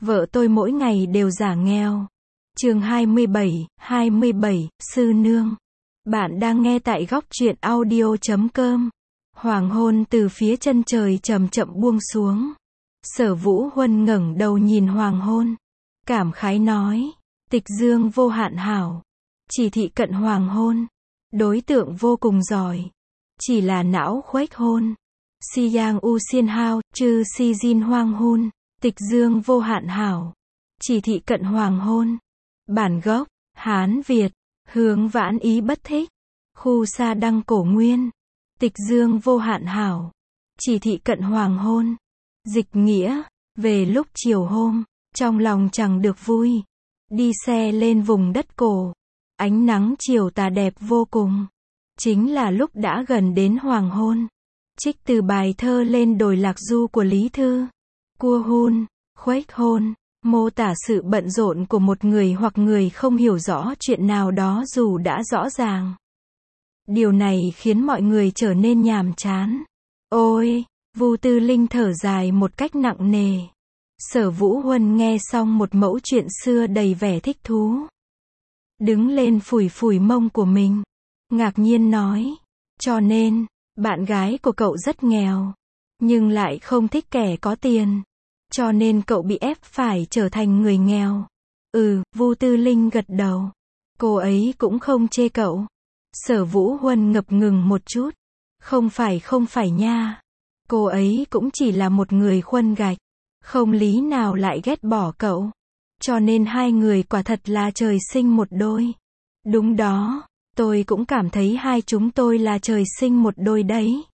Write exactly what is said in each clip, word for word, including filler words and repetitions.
Vợ tôi mỗi ngày đều giả nghèo. Chương hai mươi bảy, hai mươi bảy, Sư Nương. Bạn đang nghe tại góc truyện audio chấm com. Hoàng hôn từ phía chân trời chậm chậm buông xuống. Sở Vũ Huân ngẩng đầu nhìn hoàng hôn. Cảm khái nói, tịch dương vô hạn hảo. Chỉ thị cận hoàng hôn. Đối tượng vô cùng giỏi. Chỉ là não khuếch hôn. Si yang u xiên hao, chư si jin hoang hôn. Tịch dương vô hạn hảo. Chỉ thị cận hoàng hôn. Bản gốc, Hán Việt. Hướng vãn ý bất thích. Khu sa đăng cổ nguyên. Tịch dương vô hạn hảo. Chỉ thị cận hoàng hôn. Dịch nghĩa, về lúc chiều hôm, trong lòng chẳng được vui. Đi xe lên vùng đất cổ. Ánh nắng chiều tà đẹp vô cùng. Chính là lúc đã gần đến hoàng hôn. Trích từ bài thơ Lên đồi lạc du của Lý Thư. Cua hun, khuếch hôn, mô tả sự bận rộn của một người hoặc người không hiểu rõ chuyện nào đó dù đã rõ ràng. Điều này khiến mọi người trở nên nhàm chán. Ôi, Vu Tư Linh thở dài một cách nặng nề. Sở Vũ Huân nghe xong một mẫu chuyện xưa đầy vẻ thích thú. Đứng lên phủi phủi mông của mình. Ngạc nhiên nói, cho nên, bạn gái của cậu rất nghèo. Nhưng lại không thích kẻ có tiền. Cho nên cậu bị ép phải trở thành người nghèo. Ừ, Vu Tư Linh gật đầu. Cô ấy cũng không chê cậu. Sở Vũ Huân ngập ngừng một chút. Không phải không phải nha. Cô ấy cũng chỉ là một người khuân gạch. Không lý nào lại ghét bỏ cậu. Cho nên hai người quả thật là trời sinh một đôi. Đúng đó, tôi cũng cảm thấy hai chúng tôi là trời sinh một đôi đấy.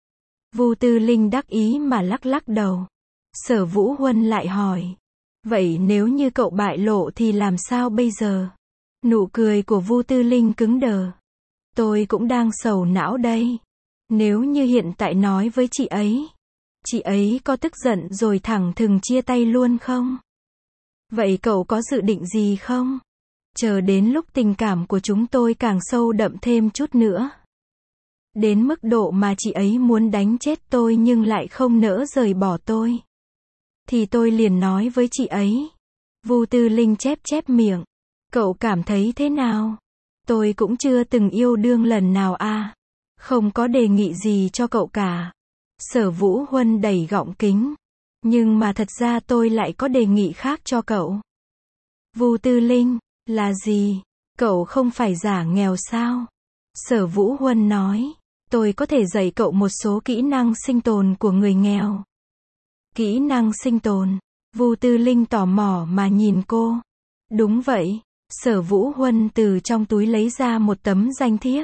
Vu Tư Linh đắc ý mà lắc lắc đầu. Sở Vũ Huân lại hỏi. Vậy nếu như cậu bại lộ thì làm sao bây giờ? Nụ cười của Vu Tư Linh cứng đờ. Tôi cũng đang sầu não đây. Nếu như hiện tại nói với chị ấy, chị ấy có tức giận rồi thẳng thừng chia tay luôn không? Vậy cậu có dự định gì không? Chờ đến lúc tình cảm của chúng tôi càng sâu đậm thêm chút nữa. Đến mức độ mà chị ấy muốn đánh chết tôi nhưng lại không nỡ rời bỏ tôi. Thì tôi liền nói với chị ấy. Vu Tư Linh chép chép miệng. Cậu cảm thấy thế nào? Tôi cũng chưa từng yêu đương lần nào à. Không có đề nghị gì cho cậu cả. Sở Vũ Huân đẩy gọng kính. Nhưng mà thật ra tôi lại có đề nghị khác cho cậu. Vu Tư Linh, là gì? Cậu không phải giả nghèo sao? Sở Vũ Huân nói. Tôi có thể dạy cậu một số kỹ năng sinh tồn của người nghèo. Kỹ năng sinh tồn. Vu Tư Linh tò mò mà nhìn cô. Đúng vậy. Sở Vũ Huân từ trong túi lấy ra một tấm danh thiếp.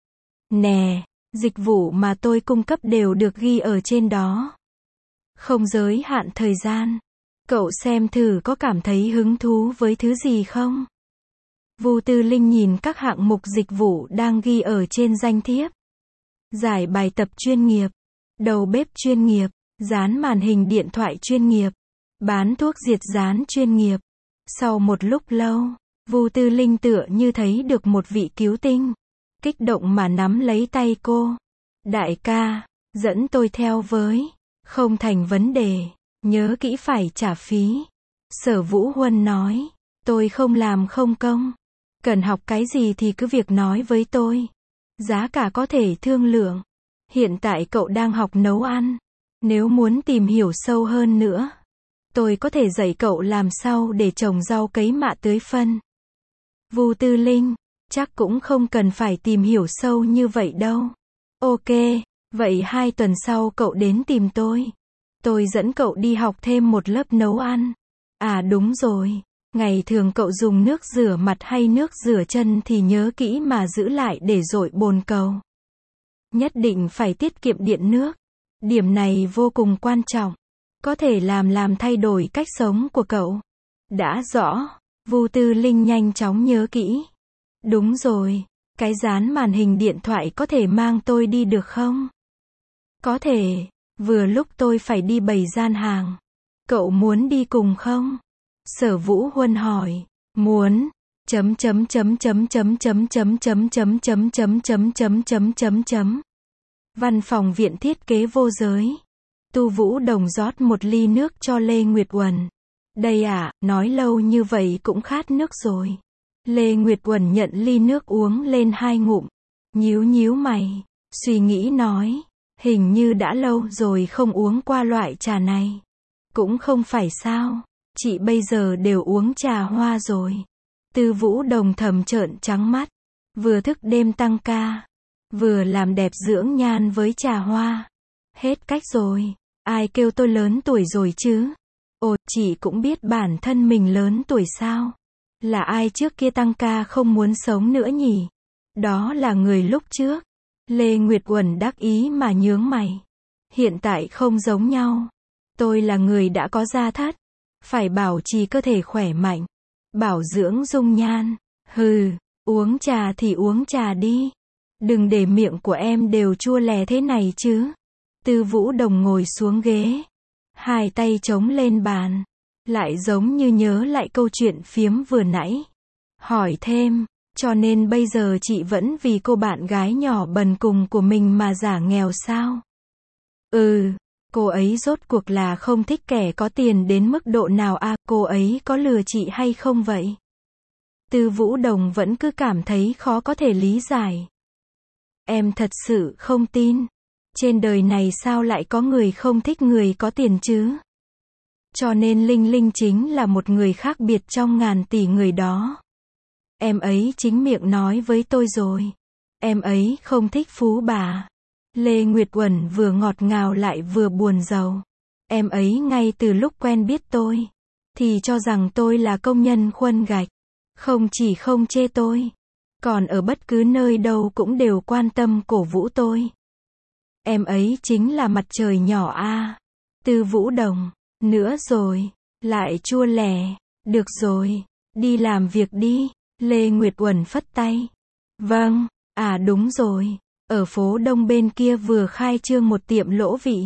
Nè, dịch vụ mà tôi cung cấp đều được ghi ở trên đó. Không giới hạn thời gian. Cậu xem thử có cảm thấy hứng thú với thứ gì không? Vu Tư Linh nhìn các hạng mục dịch vụ đang ghi ở trên danh thiếp. Giải bài tập chuyên nghiệp. Đầu bếp chuyên nghiệp. Dán màn hình điện thoại chuyên nghiệp. Bán thuốc diệt dán chuyên nghiệp. Sau một lúc lâu, Vu Tư Linh tựa như thấy được một vị cứu tinh. Kích động mà nắm lấy tay cô. Đại ca, dẫn tôi theo với. Không thành vấn đề. Nhớ kỹ phải trả phí. Sở Vũ Huân nói. Tôi không làm không công. Cần học cái gì thì cứ việc nói với tôi. Giá cả có thể thương lượng. Hiện tại cậu đang học nấu ăn. Nếu muốn tìm hiểu sâu hơn nữa, tôi có thể dạy cậu làm sao để trồng rau cấy mạ tưới phân. Vu Tư Linh, chắc cũng không cần phải tìm hiểu sâu như vậy đâu. Ok, vậy hai tuần sau cậu đến tìm tôi. Tôi dẫn cậu đi học thêm một lớp nấu ăn. À đúng rồi, ngày thường cậu dùng nước rửa mặt hay nước rửa chân thì nhớ kỹ mà giữ lại để dội bồn cầu. Nhất định phải tiết kiệm điện nước. Điểm này vô cùng quan trọng. Có thể làm làm thay đổi cách sống của cậu. Đã rõ. Vu Tư Linh nhanh chóng nhớ kỹ. Đúng rồi. Cái dán màn hình điện thoại có thể mang tôi đi được không? Có thể. Vừa lúc tôi phải đi bày gian hàng. Cậu muốn đi cùng không? Sở Vũ Huân hỏi. Muốn. Chấm chấm chấm chấm chấm chấm chấm chấm chấm chấm chấm chấm chấm chấm chấm chấm. Văn phòng viện thiết kế vô giới. Tu Vũ Đồng rót một ly nước cho Lê Nguyệt Uẩn. Đây à, nói lâu như vậy cũng khát nước rồi. Lê Nguyệt Uẩn nhận ly nước uống lên hai ngụm. Nhíu nhíu mày. Suy nghĩ nói. Hình như đã lâu rồi không uống qua loại trà này. Cũng không phải sao. Chị bây giờ đều uống trà hoa rồi. Tư Vũ Đồng thầm trợn trắng mắt. Vừa thức đêm tăng ca. Vừa làm đẹp dưỡng nhan với trà hoa. Hết cách rồi. Ai kêu tôi lớn tuổi rồi chứ? Ồ, chị cũng biết bản thân mình lớn tuổi sao? Là ai trước kia tăng ca không muốn sống nữa nhỉ? Đó là người lúc trước. Lê Nguyệt Uẩn đắc ý mà nhướng mày. Hiện tại không giống nhau. Tôi là người đã có gia thất. Phải bảo trì cơ thể khỏe mạnh. Bảo dưỡng dung nhan. Hừ, uống trà thì uống trà đi. Đừng để miệng của em đều chua lè thế này chứ. Tư Vũ Đồng ngồi xuống ghế. Hai tay chống lên bàn. Lại giống như nhớ lại câu chuyện phiếm vừa nãy. Hỏi thêm, cho nên bây giờ chị vẫn vì cô bạn gái nhỏ bần cùng của mình mà giả nghèo sao? Ừ, cô ấy rốt cuộc là không thích kẻ có tiền đến mức độ nào à, cô ấy có lừa chị hay không vậy? Tư Vũ Đồng vẫn cứ cảm thấy khó có thể lý giải. Em thật sự không tin. Trên đời này sao lại có người không thích người có tiền chứ? Cho nên Linh Linh chính là một người khác biệt trong ngàn tỷ người đó. Em ấy chính miệng nói với tôi rồi. Em ấy không thích phú bà. Lê Nguyệt Uẩn vừa ngọt ngào lại vừa buồn rầu. Em ấy ngay từ lúc quen biết tôi, thì cho rằng tôi là công nhân khuân gạch. Không chỉ không chê tôi, còn ở bất cứ nơi đâu cũng đều quan tâm cổ vũ tôi. Em ấy chính là mặt trời nhỏ a. À. Tư Vũ Đồng, nữa rồi, lại chua lè, được rồi, đi làm việc đi. Lê Nguyệt Uẩn phất tay. Vâng, à đúng rồi, ở phố Đông bên kia vừa khai trương một tiệm lỗ vị.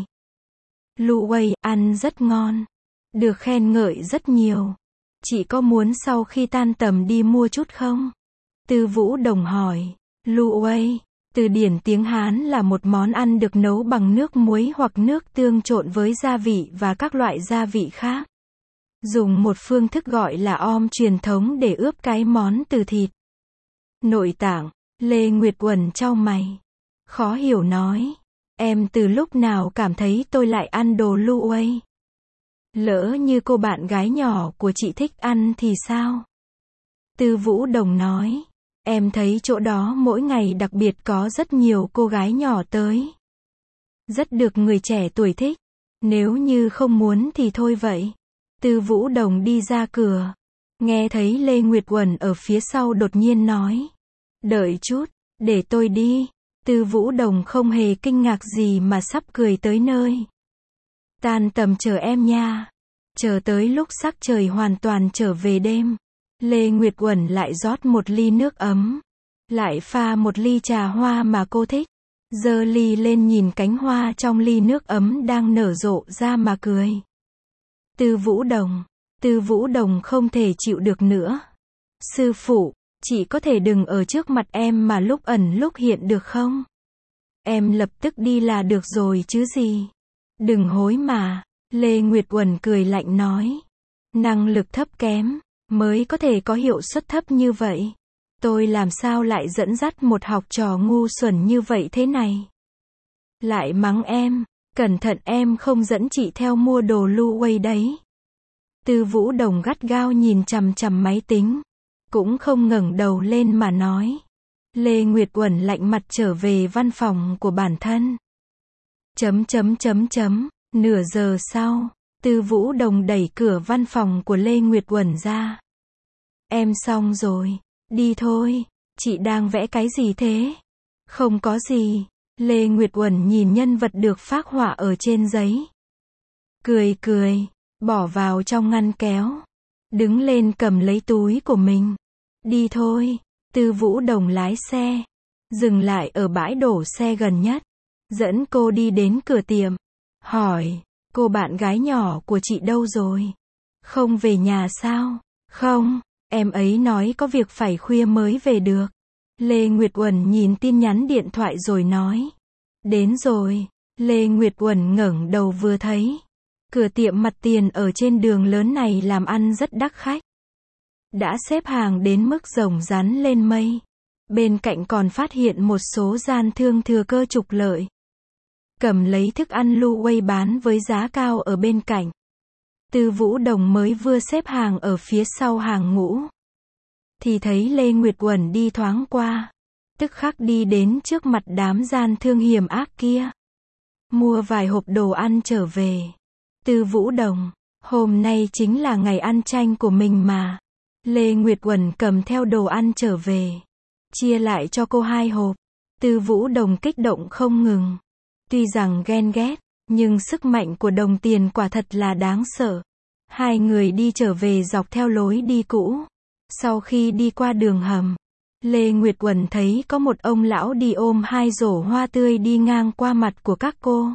Lụ Wei, ăn rất ngon, được khen ngợi rất nhiều. Chị có muốn sau khi tan tầm đi mua chút không? Tư Vũ Đồng hỏi. Lụ Wei, từ điển tiếng Hán là một món ăn được nấu bằng nước muối hoặc nước tương trộn với gia vị và các loại gia vị khác. Dùng một phương thức gọi là om truyền thống để ướp cái món từ thịt. Nội tạng. Lê Nguyệt Uẩn chau mày. Khó hiểu nói. Em từ lúc nào cảm thấy tôi lại ăn đồ Lụ Wei? Lỡ như cô bạn gái nhỏ của chị thích ăn thì sao? Tư Vũ Đồng nói. Em thấy chỗ đó mỗi ngày đặc biệt có rất nhiều cô gái nhỏ tới. Rất được người trẻ tuổi thích. Nếu như không muốn thì thôi vậy. Tư Vũ Đồng đi ra cửa. Nghe thấy Lê Nguyệt Uẩn ở phía sau đột nhiên nói. Đợi chút, để tôi đi. Tư Vũ Đồng không hề kinh ngạc gì mà sắp cười tới nơi. Tan tầm chờ em nha. Chờ tới lúc sắc trời hoàn toàn trở về đêm. Lê Nguyệt Uẩn lại rót một ly nước ấm. Lại pha một ly trà hoa mà cô thích. Giơ ly lên nhìn cánh hoa trong ly nước ấm đang nở rộ ra mà cười. Tư Vũ Đồng. Tư Vũ Đồng không thể chịu được nữa. Sư phụ, chị có thể đừng ở trước mặt em mà lúc ẩn lúc hiện được không? Em lập tức đi là được rồi chứ gì. Đừng hối mà. Lê Nguyệt Uẩn cười lạnh nói. Năng lực thấp kém, mới có thể có hiệu suất thấp như vậy. Tôi làm sao lại dẫn dắt một học trò ngu xuẩn như vậy thế này? Lại mắng em, cẩn thận em không dẫn chị theo mua đồ Lụ Wei đấy. Tư Vũ Đồng gắt gao nhìn chằm chằm máy tính, cũng không ngẩng đầu lên mà nói. Lê Nguyệt Uẩn lạnh mặt trở về văn phòng của bản thân. Chấm chấm chấm chấm, nửa giờ sau, Tư Vũ Đồng đẩy cửa văn phòng của Lê Nguyệt Uẩn ra. Em xong rồi, đi thôi, chị đang vẽ cái gì thế? Không có gì. Lê Nguyệt Uẩn nhìn nhân vật được phác họa ở trên giấy. Cười cười, bỏ vào trong ngăn kéo. Đứng lên cầm lấy túi của mình. Đi thôi. Tư Vũ Đồng lái xe. Dừng lại ở bãi đổ xe gần nhất. Dẫn cô đi đến cửa tiệm. Hỏi, cô bạn gái nhỏ của chị đâu rồi? Không về nhà sao? Không, em ấy nói có việc phải khuya mới về được. Lê Nguyệt Uẩn nhìn tin nhắn điện thoại rồi nói. Đến rồi. Lê Nguyệt Uẩn ngẩng đầu vừa thấy. Cửa tiệm mặt tiền ở trên đường lớn này làm ăn rất đắt khách. Đã xếp hàng đến mức rồng rắn lên mây. Bên cạnh còn phát hiện một số gian thương thừa cơ trục lợi. Cầm lấy thức ăn lu quay bán với giá cao ở bên cạnh. Tư Vũ Đồng mới vừa xếp hàng ở phía sau hàng ngũ. Thì thấy Lê Nguyệt Uẩn đi thoáng qua. Tức khắc đi đến trước mặt đám gian thương hiểm ác kia. Mua vài hộp đồ ăn trở về. Tư Vũ Đồng, hôm nay chính là ngày ăn chay của mình mà. Lê Nguyệt Uẩn cầm theo đồ ăn trở về. Chia lại cho cô hai hộp. Tư Vũ Đồng kích động không ngừng. Tuy rằng ghen ghét, nhưng sức mạnh của đồng tiền quả thật là đáng sợ. Hai người đi trở về dọc theo lối đi cũ. Sau khi đi qua đường hầm, Lê Nguyệt Uẩn thấy có một ông lão đi ôm hai rổ hoa tươi đi ngang qua mặt của các cô.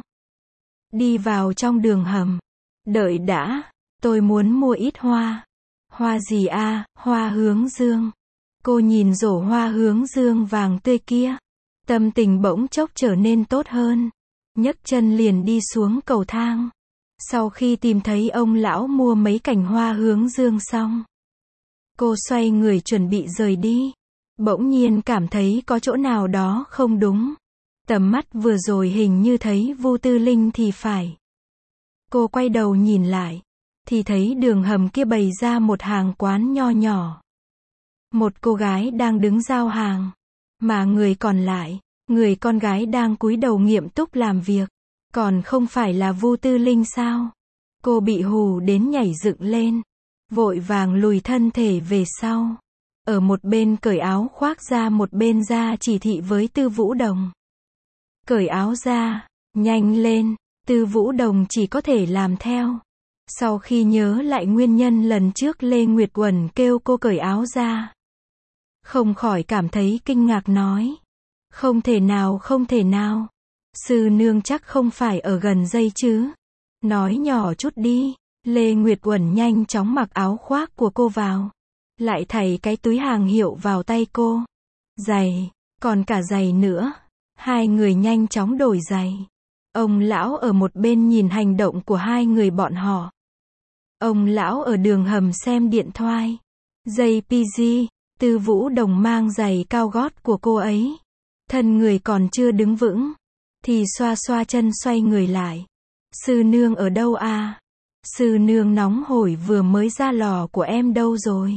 Đi vào trong đường hầm. Đợi đã, tôi muốn mua ít hoa. Hoa gì a? Hoa hướng dương. Cô nhìn rổ hoa hướng dương vàng tươi kia. Tâm tình bỗng chốc trở nên tốt hơn. Nhấc chân liền đi xuống cầu thang. Sau khi tìm thấy ông lão mua mấy cành hoa hướng dương xong, cô xoay người chuẩn bị rời đi. Bỗng nhiên cảm thấy có chỗ nào đó không đúng. Tầm mắt vừa rồi hình như thấy Vu Tư Linh thì phải. Cô quay đầu nhìn lại, thì thấy đường hầm kia bày ra một hàng quán nho nhỏ. Một cô gái đang đứng giao hàng, mà người còn lại, người con gái đang cúi đầu nghiêm túc làm việc. Còn không phải là Vu Tư Linh sao? Cô bị hù đến nhảy dựng lên, vội vàng lùi thân thể về sau. Ở một bên cởi áo khoác ra, một bên ra chỉ thị với Tư Vũ Đồng. Cởi áo ra, nhanh lên. Tư Vũ Đồng chỉ có thể làm theo. Sau khi nhớ lại nguyên nhân lần trước Lê Nguyệt Uẩn kêu cô cởi áo ra, không khỏi cảm thấy kinh ngạc nói. Không thể nào, không thể nào. Sư nương chắc không phải ở gần dây chứ. Nói nhỏ chút đi. Lê Nguyệt Uẩn nhanh chóng mặc áo khoác của cô vào. Lại thảy cái túi hàng hiệu vào tay cô. Giày, còn cả giày nữa. Hai người nhanh chóng đổi giày. Ông lão ở một bên nhìn hành động của hai người bọn họ. Ông lão ở đường hầm xem điện thoại. Giày pê giê, Tư Vũ Đồng mang giày cao gót của cô ấy. Thân người còn chưa đứng vững, thì xoa xoa chân xoay người lại. Sư nương ở đâu à? Sư nương nóng hổi vừa mới ra lò của em đâu rồi?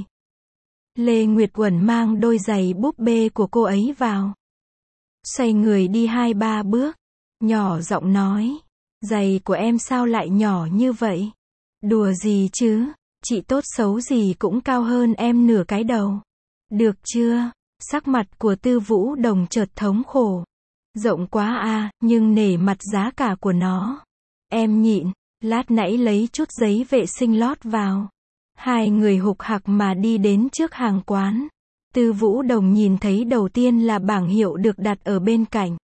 Lê Nguyệt Uẩn mang đôi giày búp bê của cô ấy vào. Xoay người đi hai ba bước. Nhỏ giọng nói. Giày của em sao lại nhỏ như vậy? Đùa gì chứ? Chị tốt xấu gì cũng cao hơn em nửa cái đầu. Được chưa? Sắc mặt của Tư Vũ Đồng chợt thống khổ. Rộng quá à, nhưng nể mặt giá cả của nó. Em nhịn, lát nãy lấy chút giấy vệ sinh lót vào. Hai người hục hặc mà đi đến trước hàng quán. Tư Vũ Đồng nhìn thấy đầu tiên là bảng hiệu được đặt ở bên cạnh.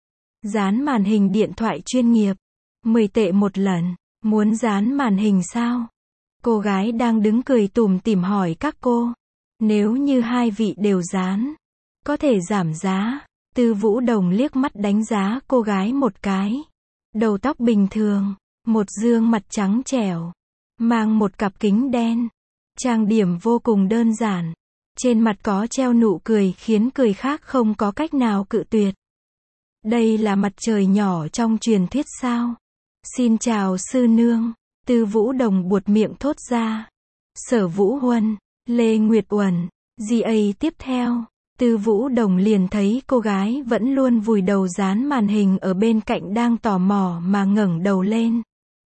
Dán màn hình điện thoại chuyên nghiệp. mười tệ một lần. Muốn dán màn hình sao? Cô gái đang đứng cười tủm tỉm hỏi các cô. Nếu như hai vị đều dán, có thể giảm giá. Tư Vũ Đồng liếc mắt đánh giá cô gái một cái. Đầu tóc bình thường, một gương mặt trắng trẻo, mang một cặp kính đen, trang điểm vô cùng đơn giản. Trên mặt có treo nụ cười khiến người khác không có cách nào cự tuyệt. Đây là mặt trời nhỏ trong truyền thuyết sao? Xin chào sư nương. Tư Vũ Đồng buột miệng thốt ra. Sở Vũ Huân, Lê Nguyệt Uẩn, giê a tiếp theo. Tư Vũ Đồng liền thấy cô gái vẫn luôn vùi đầu dán màn hình ở bên cạnh đang tò mò mà ngẩng đầu lên.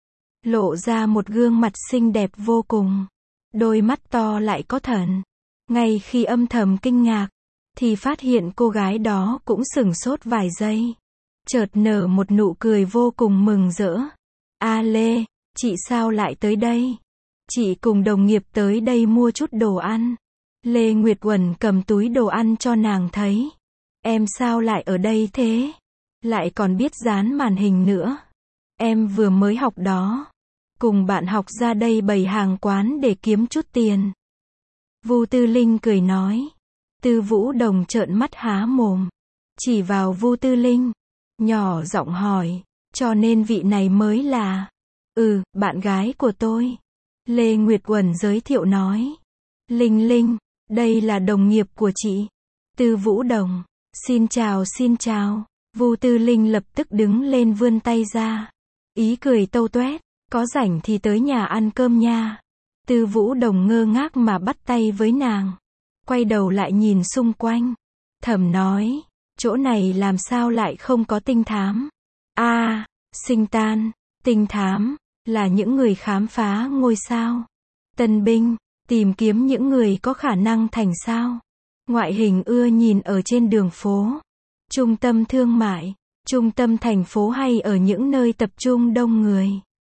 Lộ ra một gương mặt xinh đẹp vô cùng. Đôi mắt to lại có thần. Ngay khi âm thầm kinh ngạc, thì phát hiện cô gái đó cũng sửng sốt vài giây. Chợt nở một nụ cười vô cùng mừng rỡ. A Lê, chị sao lại tới đây? Chị cùng đồng nghiệp tới đây mua chút đồ ăn. Lê Nguyệt Uẩn cầm túi đồ ăn cho nàng thấy. Em sao lại ở đây thế? Lại còn biết dán màn hình nữa. Em vừa mới học đó. Cùng bạn học ra đây bày hàng quán để kiếm chút tiền. Vu Tư Linh cười nói. Tư Vũ Đồng trợn mắt há mồm. Chỉ vào Vu Tư Linh. Nhỏ giọng hỏi. Cho nên vị này mới là. Ừ, bạn gái của tôi. Lê Nguyệt Uẩn giới thiệu nói. Linh Linh, đây là đồng nghiệp của chị. Tư Vũ Đồng. Xin chào xin chào. Vu Tư Linh lập tức đứng lên vươn tay ra. Ý cười tâu toét. Có rảnh thì tới nhà ăn cơm nha. Tư Vũ Đồng ngơ ngác mà bắt tay với nàng. Quay đầu lại nhìn xung quanh. Thầm nói, chỗ này làm sao lại không có tinh thám? A, à, Sinh Tan, tinh thám, là những người khám phá ngôi sao. Tân binh, tìm kiếm những người có khả năng thành sao. Ngoại hình ưa nhìn ở trên đường phố. Trung tâm thương mại, trung tâm thành phố hay ở những nơi tập trung đông người.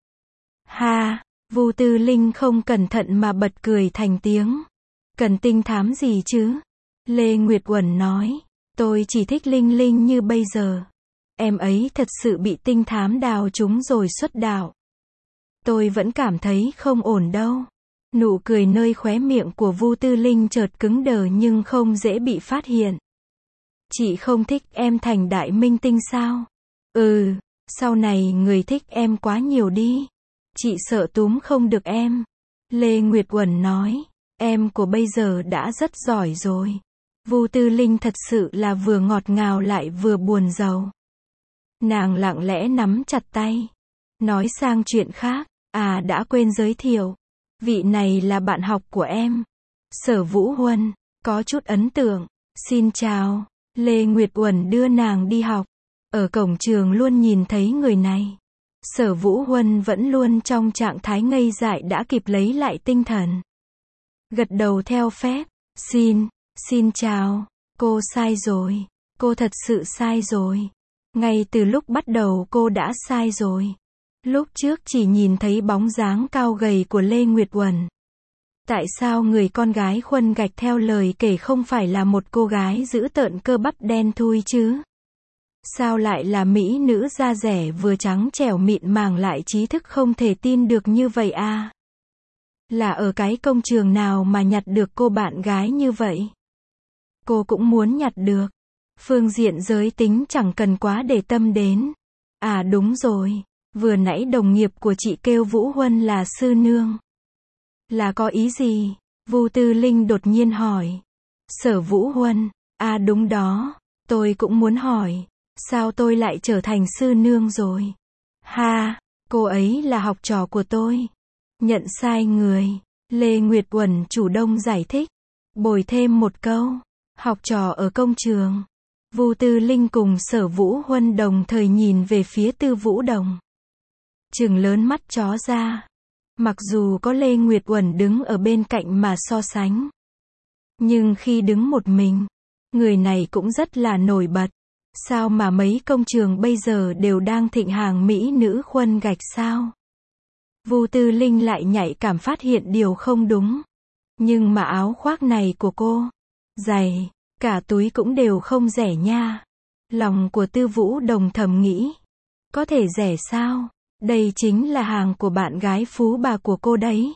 Ha, Vu Tư Linh không cẩn thận mà bật cười thành tiếng. Cần tinh thám gì chứ? Lê Nguyệt Uẩn nói. Tôi chỉ thích Linh Linh như bây giờ. Em ấy thật sự bị tinh thám đào trúng rồi xuất đạo. Tôi vẫn cảm thấy không ổn đâu. Nụ cười nơi khóe miệng của Vu Tư Linh chợt cứng đờ nhưng không dễ bị phát hiện. Chị không thích em thành đại minh tinh sao? Ừ, sau này người thích em quá nhiều đi. Chị sợ túm không được em. Lê Nguyệt Uẩn nói. Em của bây giờ đã rất giỏi rồi. Vu Tư Linh thật sự là vừa ngọt ngào lại vừa buồn rầu. Nàng lặng lẽ nắm chặt tay. Nói sang chuyện khác. À đã quên giới thiệu. Vị này là bạn học của em. Sở Vũ Huân. Có chút ấn tượng. Xin chào. Lê Nguyệt Uẩn đưa nàng đi học. Ở cổng trường luôn nhìn thấy người này. Sở Vũ Huân vẫn luôn trong trạng thái ngây dại đã kịp lấy lại tinh thần. Gật đầu theo phép. Xin, xin chào. Cô sai rồi. Cô thật sự sai rồi. Ngay từ lúc bắt đầu cô đã sai rồi. Lúc trước chỉ nhìn thấy bóng dáng cao gầy của Lê Nguyệt Uẩn. Tại sao người con gái khuân gạch theo lời kể không phải là một cô gái giữ tợn cơ bắp đen thui chứ? Sao lại là mỹ nữ da rẻ vừa trắng trẻo mịn màng lại trí thức không thể tin được như vậy à? Là ở cái công trường nào mà nhặt được cô bạn gái như vậy? Cô cũng muốn nhặt được. Phương diện giới tính chẳng cần quá để tâm đến. À đúng rồi, vừa nãy đồng nghiệp của chị kêu Vũ Huân là sư nương. Là có ý gì? Vu Tư Linh đột nhiên hỏi. Sở Vũ Huân, à đúng đó, tôi cũng muốn hỏi. Sao tôi lại trở thành sư nương rồi? Ha, cô ấy là học trò của tôi. Nhận sai người. Lê Nguyệt Uẩn chủ động giải thích. Bồi thêm một câu. Học trò ở công trường. Vu Tư Linh cùng Sở Vũ Huân đồng thời nhìn về phía Tư Vũ Đồng. Trừng lớn mắt chó ra. Mặc dù có Lê Nguyệt Uẩn đứng ở bên cạnh mà so sánh. Nhưng khi đứng một mình, người này cũng rất là nổi bật. Sao mà mấy công trường bây giờ đều đang thịnh hàng mỹ nữ khuân gạch sao? Vu Tư Linh lại nhạy cảm phát hiện điều không đúng. Nhưng mà áo khoác này của cô, giày, cả túi cũng đều không rẻ nha. Lòng của Tư Vũ Đồng thầm nghĩ. Có thể rẻ sao? Đây chính là hàng của bạn gái phú bà của cô đấy.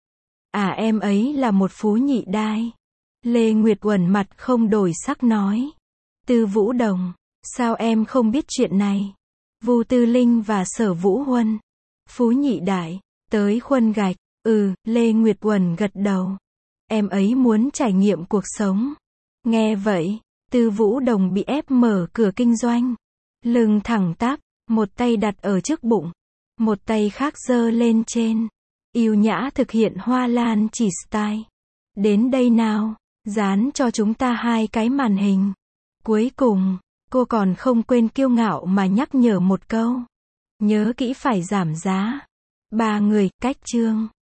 À em ấy là một phú nhị đai. Lê Nguyệt Uẩn mặt không đổi sắc nói. Tư Vũ Đồng, sao em không biết chuyện này? Vu Tư Linh và Sở Vũ Huân. Phú nhị đại, tới khuân gạch. Ừ, Lê Nguyệt Uẩn gật đầu. Em ấy muốn trải nghiệm cuộc sống. Nghe vậy, Tư Vũ Đồng bị ép mở cửa kinh doanh. Lưng thẳng tắp, một tay đặt ở trước bụng. Một tay khác giơ lên trên. Yêu nhã thực hiện hoa lan chỉ style. Đến đây nào, dán cho chúng ta hai cái màn hình. Cuối cùng, cô còn không quên kiêu ngạo mà nhắc nhở một câu. Nhớ kỹ phải giảm giá. Ba người, cách chương.